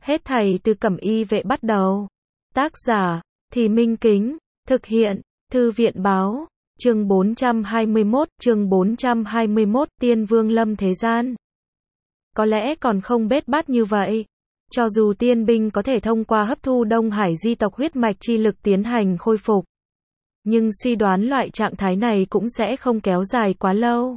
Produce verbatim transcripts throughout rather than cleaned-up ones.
Hết thảy từ Cẩm Y vệ bắt đầu. Tác giả, Thì Minh Kính, thực hiện, Thư viện báo, chương bốn trăm hai mươi mốt, chương bốn trăm hai mươi mốt, Tiên Vương lâm thế gian. Có lẽ còn không bết bát như vậy. Cho dù tiên binh có thể thông qua hấp thu Đông Hải di tộc huyết mạch chi lực tiến hành khôi phục, nhưng suy đoán loại trạng thái này cũng sẽ không kéo dài quá lâu.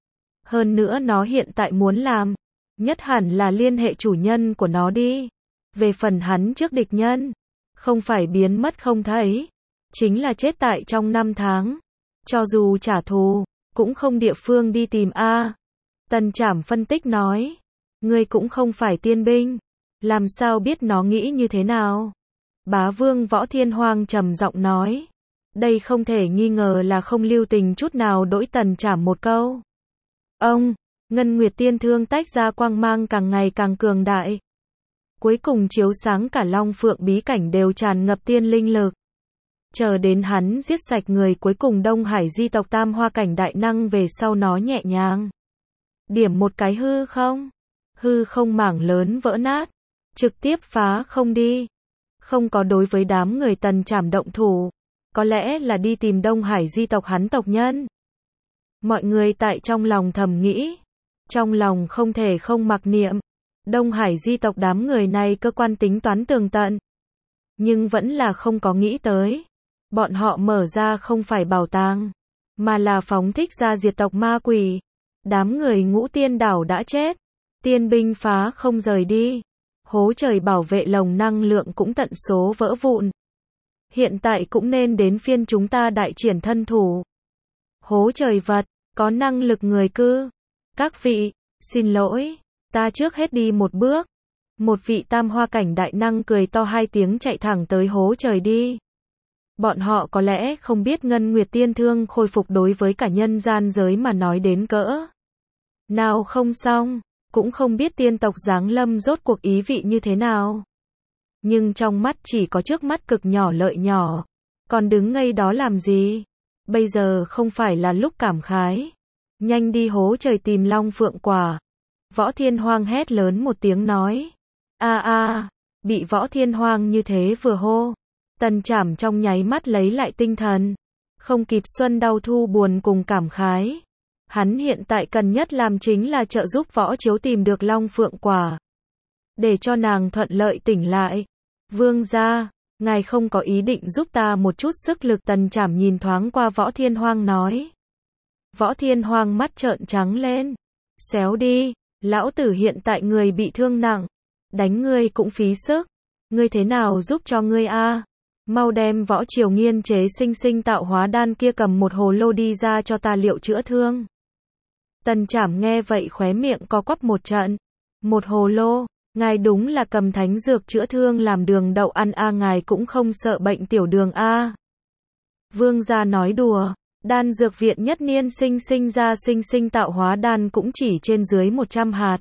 Hơn nữa nó hiện tại muốn làm, nhất hẳn là liên hệ chủ nhân của nó đi. Về phần hắn trước địch nhân, không phải biến mất không thấy, chính là chết tại trong năm tháng. Cho dù trả thù, cũng không địa phương đi tìm a. Tần Trảm phân tích nói, ngươi cũng không phải tiên binh, làm sao biết nó nghĩ như thế nào? Bá Vương Võ Thiên Hoang trầm giọng nói, đây không thể nghi ngờ là không lưu tình chút nào đỗi Tần Trảm một câu. Ông, Ngân Nguyệt Tiên Thương tách ra quang mang càng ngày càng cường đại, cuối cùng chiếu sáng cả Long Phượng bí cảnh đều tràn ngập tiên linh lực. Chờ đến hắn giết sạch người cuối cùng Đông Hải di tộc tam hoa cảnh đại năng về sau nó nhẹ nhàng điểm một cái hư không, hư không mảng lớn vỡ nát, trực tiếp phá không đi. Không có đối với đám người Tần Trảm động thủ, có lẽ là đi tìm Đông Hải di tộc hắn tộc nhân. Mọi người tại trong lòng thầm nghĩ, trong lòng không thể không mặc niệm, Đông Hải di tộc đám người này cơ quan tính toán tường tận, nhưng vẫn là không có nghĩ tới, bọn họ mở ra không phải bảo tàng, mà là phóng thích ra diệt tộc ma quỷ. Đám người Ngũ Tiên Đảo đã chết, tiên binh phá không rời đi, hố trời bảo vệ lồng năng lượng cũng tận số vỡ vụn. Hiện tại cũng nên đến phiên chúng ta đại triển thân thủ. Hố trời vật, có năng lực người cư. Các vị, xin lỗi, ta trước hết đi một bước. Một vị tam hoa cảnh đại năng cười to hai tiếng chạy thẳng tới hố trời đi. Bọn họ có lẽ không biết Ngân Nguyệt Tiên Thương khôi phục đối với cả nhân gian giới mà nói đến cỡ nào không xong, cũng không biết tiên tộc giáng lâm rốt cuộc ý vị như thế nào. Nhưng trong mắt chỉ có trước mắt cực nhỏ lợi nhỏ, còn đứng ngây đó làm gì? Bây giờ không phải là lúc cảm khái. Nhanh đi hố trời tìm Long Phượng quả. Võ Thiên Hoang hét lớn một tiếng nói. A a, bị Võ Thiên Hoang như thế vừa hô, Tần Trảm trong nháy mắt lấy lại tinh thần, không kịp xuân đau thu buồn cùng cảm khái. Hắn hiện tại cần nhất làm chính là trợ giúp Võ Chiếu tìm được Long Phượng quả, để cho nàng thuận lợi tỉnh lại. Vương gia, ngài không có ý định giúp ta một chút sức lực? Tần Trảm nhìn thoáng qua Võ Thiên Hoang nói. Võ Thiên Hoang mắt trợn trắng lên. Xéo đi, lão tử hiện tại người bị thương nặng, đánh ngươi cũng phí sức, ngươi thế nào giúp cho ngươi a? Mau đem Võ Triều nghiên chế sinh sinh tạo hóa đan kia cầm một hồ lô đi ra cho ta liệu chữa thương. Tần Trảm nghe vậy khóe miệng co quắp một trận. Một hồ lô, ngài đúng là cầm thánh dược chữa thương làm đường đậu ăn a, ngài cũng không sợ bệnh tiểu đường a? Vương gia nói đùa, đan dược viện nhất niên sinh sinh ra sinh sinh tạo hóa đan cũng chỉ trên dưới một trăm hạt.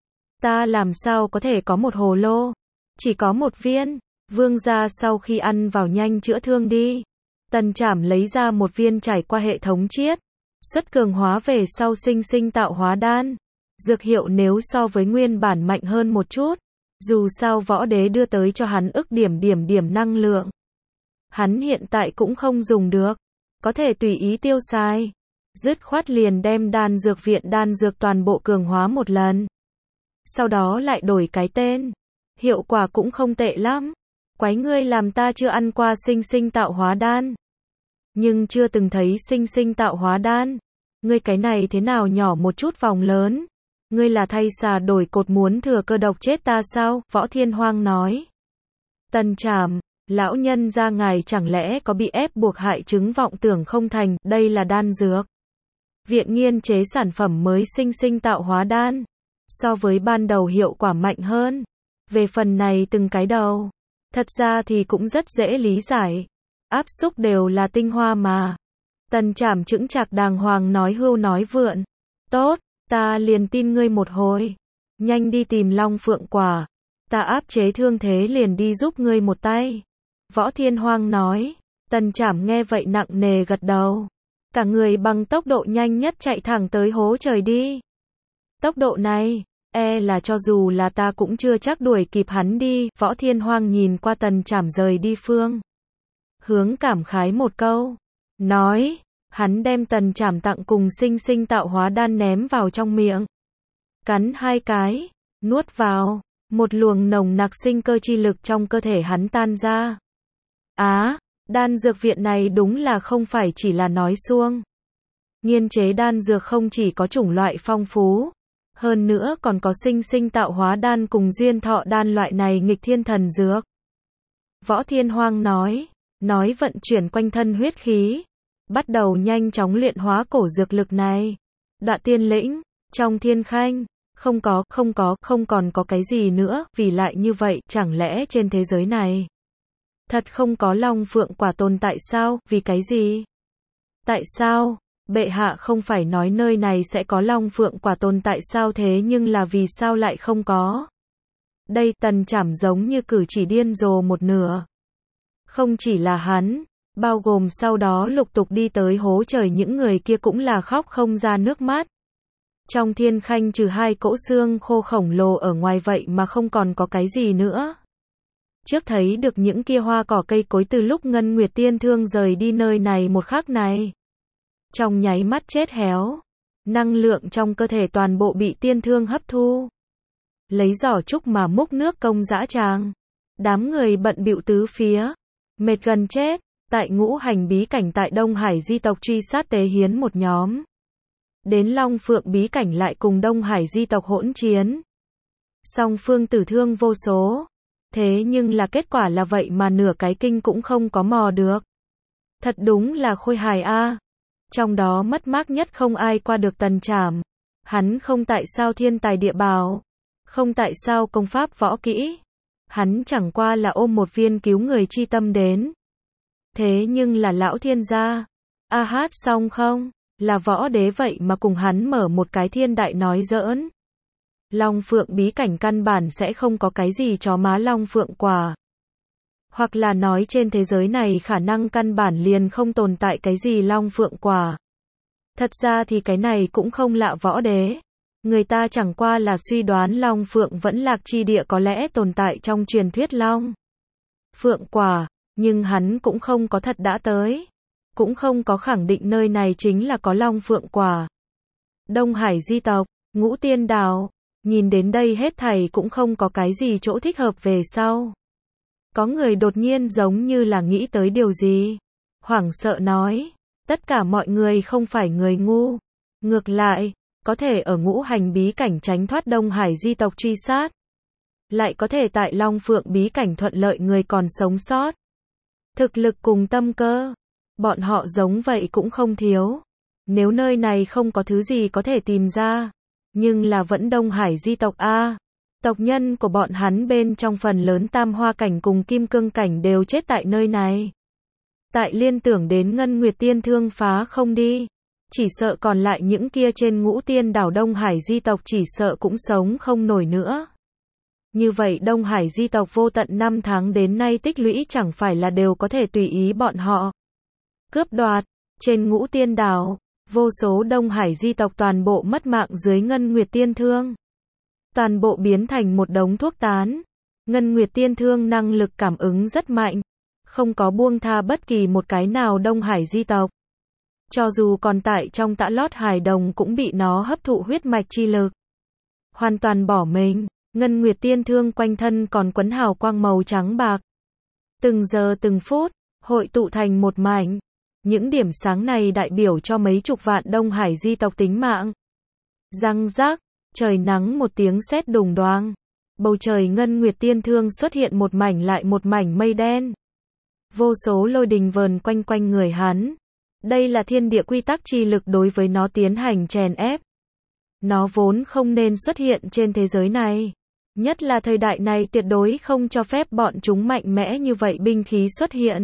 Ta làm sao có thể có một hồ lô? Chỉ có một viên. Vương gia sau khi ăn vào nhanh chữa thương đi. Tần Trảm lấy ra một viên trải qua hệ thống chiết xuất cường hóa về sau sinh sinh tạo hóa đan. Dược hiệu nếu so với nguyên bản mạnh hơn một chút, dù sao Võ Đế đưa tới cho hắn ức điểm điểm điểm năng lượng, hắn hiện tại cũng không dùng được, có thể tùy ý tiêu xài. Dứt khoát liền đem đan dược viện đan dược toàn bộ cường hóa một lần, sau đó lại đổi cái tên. Hiệu quả cũng không tệ lắm. Quái ngươi làm ta chưa ăn qua sinh sinh tạo hóa đan, nhưng chưa từng thấy sinh sinh tạo hóa đan. Ngươi cái này thế nào nhỏ một chút vòng lớn? Ngươi là thay xà đổi cột muốn thừa cơ độc chết ta sao? Võ Thiên Hoang nói. Tần Trảm, lão nhân gia ngài chẳng lẽ có bị ép buộc hại chứng vọng tưởng không thành? Đây là đan dược viện nghiên chế sản phẩm mới sinh sinh tạo hóa đan, so với ban đầu hiệu quả mạnh hơn. Về phần này từng cái đầu, thật ra thì cũng rất dễ lý giải. Áp xúc đều là tinh hoa mà. Tần Trảm chững chạc đàng hoàng nói hưu nói vượn. Tốt, ta liền tin ngươi một hồi. Nhanh đi tìm Long Phượng quả. Ta áp chế thương thế liền đi giúp ngươi một tay. Võ Thiên Hoang nói. Tần Trảm nghe vậy nặng nề gật đầu. Cả người bằng tốc độ nhanh nhất chạy thẳng tới hố trời đi. Tốc độ này, E là cho dù là ta cũng chưa chắc đuổi kịp hắn đi. Võ Thiên Hoang nhìn qua Tần Trảm rời đi phương hướng cảm khái một câu. Nói, hắn đem Tần Trảm tặng cùng sinh sinh tạo hóa đan ném vào trong miệng. Cắn hai cái, nuốt vào, một luồng nồng nặc sinh cơ chi lực trong cơ thể hắn tan ra. Á, đan dược viện này đúng là không phải chỉ là nói suông. Nghiên chế đan dược không chỉ có chủng loại phong phú, hơn nữa còn có sinh sinh tạo hóa đan cùng duyên thọ đan loại này nghịch thiên thần dược. Võ Thiên Hoang nói, nói vận chuyển quanh thân huyết khí, bắt đầu nhanh chóng luyện hóa cổ dược lực này. Đoạn Tiên Lĩnh, trong thiên khanh, không có, không có, không còn có cái gì nữa, vì lại như vậy, chẳng lẽ trên thế giới này thật không có Long Phượng quả tồn tại sao, vì cái gì? Tại sao? Bệ hạ không phải nói nơi này sẽ có Long Phượng quả tồn tại sao thế nhưng là vì sao lại không có? Đây Tần Trảm giống như cử chỉ điên rồ một nửa. Không chỉ là hắn, bao gồm sau đó lục tục đi tới hố trời những người kia cũng là khóc không ra nước mắt. Trong thiên khanh trừ hai cỗ xương khô khổng lồ ở ngoài vậy mà không còn có cái gì nữa. Trước thấy được những kia hoa cỏ cây cối từ lúc Ngân Nguyệt Tiên Thương rời đi nơi này một khắc này. Trong nháy mắt chết héo. Năng lượng trong cơ thể toàn bộ bị tiên thương hấp thu. Lấy giỏ trúc mà múc nước công dã tràng. Đám người bận bịu tứ phía. Mệt gần chết. Tại ngũ hành bí cảnh tại Đông Hải di tộc truy sát Tế Hiến một nhóm. Đến Long Phượng bí cảnh lại cùng Đông Hải di tộc hỗn chiến. Song phương tử thương vô số. Thế nhưng là kết quả là vậy mà nửa cái kinh cũng không có mò được. Thật đúng là khôi hài a. Trong đó mất mát nhất không ai qua được Tần Trảm. Hắn không tại sao thiên tài địa bảo. Không tại sao công pháp võ kỹ. Hắn chẳng qua là ôm một viên cứu người chi tâm đến. Thế nhưng là lão thiên gia. A hát xong không? Là võ đế vậy mà cùng hắn mở một cái thiên đại nói giỡn. Long Phượng bí cảnh căn bản sẽ không có cái gì chó má Long Phượng quả. Hoặc là nói trên thế giới này khả năng căn bản liền không tồn tại cái gì Long Phượng quả. Thật ra thì cái này cũng không lạ võ đế. Người ta chẳng qua là suy đoán Long Phượng vẫn lạc chi địa có lẽ tồn tại trong truyền thuyết Long Phượng quả, nhưng hắn cũng không có thật đã tới. Cũng không có khẳng định nơi này chính là có Long Phượng quả. Đông Hải di tộc, Ngũ Tiên Đảo, nhìn đến đây hết thảy cũng không có cái gì chỗ thích hợp về sau. Có người đột nhiên giống như là nghĩ tới điều gì. Hoảng sợ nói, tất cả mọi người không phải người ngu. Ngược lại, có thể ở ngũ hành bí cảnh tránh thoát Đông Hải di tộc truy sát. Lại có thể tại Long Phượng bí cảnh thuận lợi người còn sống sót. Thực lực cùng tâm cơ, bọn họ giống vậy cũng không thiếu. Nếu nơi này không có thứ gì có thể tìm ra, nhưng là vẫn Đông Hải di tộc a. Tộc nhân của bọn hắn bên trong phần lớn tam hoa cảnh cùng kim cương cảnh đều chết tại nơi này. Tại liên tưởng đến Ngân Nguyệt Tiên Thương phá không đi. Chỉ sợ còn lại những kia trên Ngũ Tiên Đảo Đông Hải di tộc chỉ sợ cũng sống không nổi nữa. Như vậy Đông Hải di tộc vô tận năm tháng đến nay tích lũy chẳng phải là đều có thể tùy ý bọn họ cướp đoạt. Trên Ngũ Tiên Đảo, vô số Đông Hải di tộc toàn bộ mất mạng dưới Ngân Nguyệt Tiên Thương. Toàn bộ biến thành một đống thuốc tán. Ngân Nguyệt Tiên Thương năng lực cảm ứng rất mạnh. Không có buông tha bất kỳ một cái nào Đông Hải di tộc. Cho dù còn tại trong tã lót hài đồng cũng bị nó hấp thụ huyết mạch chi lực. Hoàn toàn bỏ mình. Ngân Nguyệt Tiên Thương quanh thân còn quấn hào quang màu trắng bạc. Từng giờ từng phút, hội tụ thành một mảnh. Những điểm sáng này đại biểu cho mấy chục vạn Đông Hải di tộc tính mạng. Răng rác, trời nắng một tiếng sét đùng đoang. Bầu trời Ngân Nguyệt Tiên Thương xuất hiện một mảnh lại một mảnh mây đen. Vô số lôi đình vờn quanh quanh người hắn. Đây là thiên địa quy tắc chi lực đối với nó tiến hành chèn ép. Nó vốn không nên xuất hiện trên thế giới này. Nhất là thời đại này tuyệt đối không cho phép bọn chúng mạnh mẽ như vậy binh khí xuất hiện.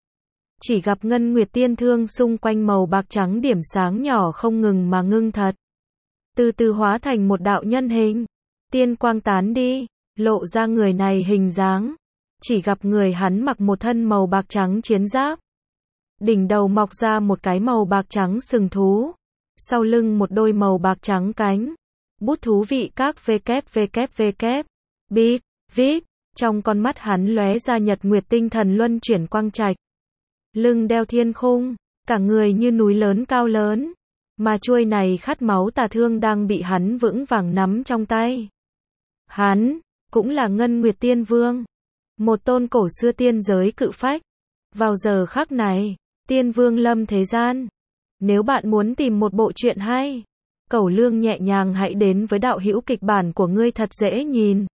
Chỉ gặp Ngân Nguyệt Tiên Thương xung quanh màu bạc trắng điểm sáng nhỏ không ngừng mà ngưng thật. Từ từ hóa thành một đạo nhân hình. Tiên quang tán đi, lộ ra người này hình dáng. Chỉ gặp người hắn mặc một thân màu bạc trắng chiến giáp. Đỉnh đầu mọc ra một cái màu bạc trắng sừng thú. Sau lưng một đôi màu bạc trắng cánh. Bút thú vị các www. Big, vip, trong con mắt hắn lóe ra nhật nguyệt tinh thần luân chuyển quang trạch. Lưng đeo thiên khung, cả người như núi lớn cao lớn, mà chuôi này khát máu tà thương đang bị hắn vững vàng nắm trong tay. Hắn cũng là Ngân Nguyệt Tiên Vương, một tôn cổ xưa tiên giới cự phách. Vào giờ khắc này, Tiên Vương lâm thế gian. Nếu bạn muốn tìm một bộ truyện hay, cẩu lương nhẹ nhàng hãy đến với đạo hữu kịch bản của ngươi thật dễ nhìn.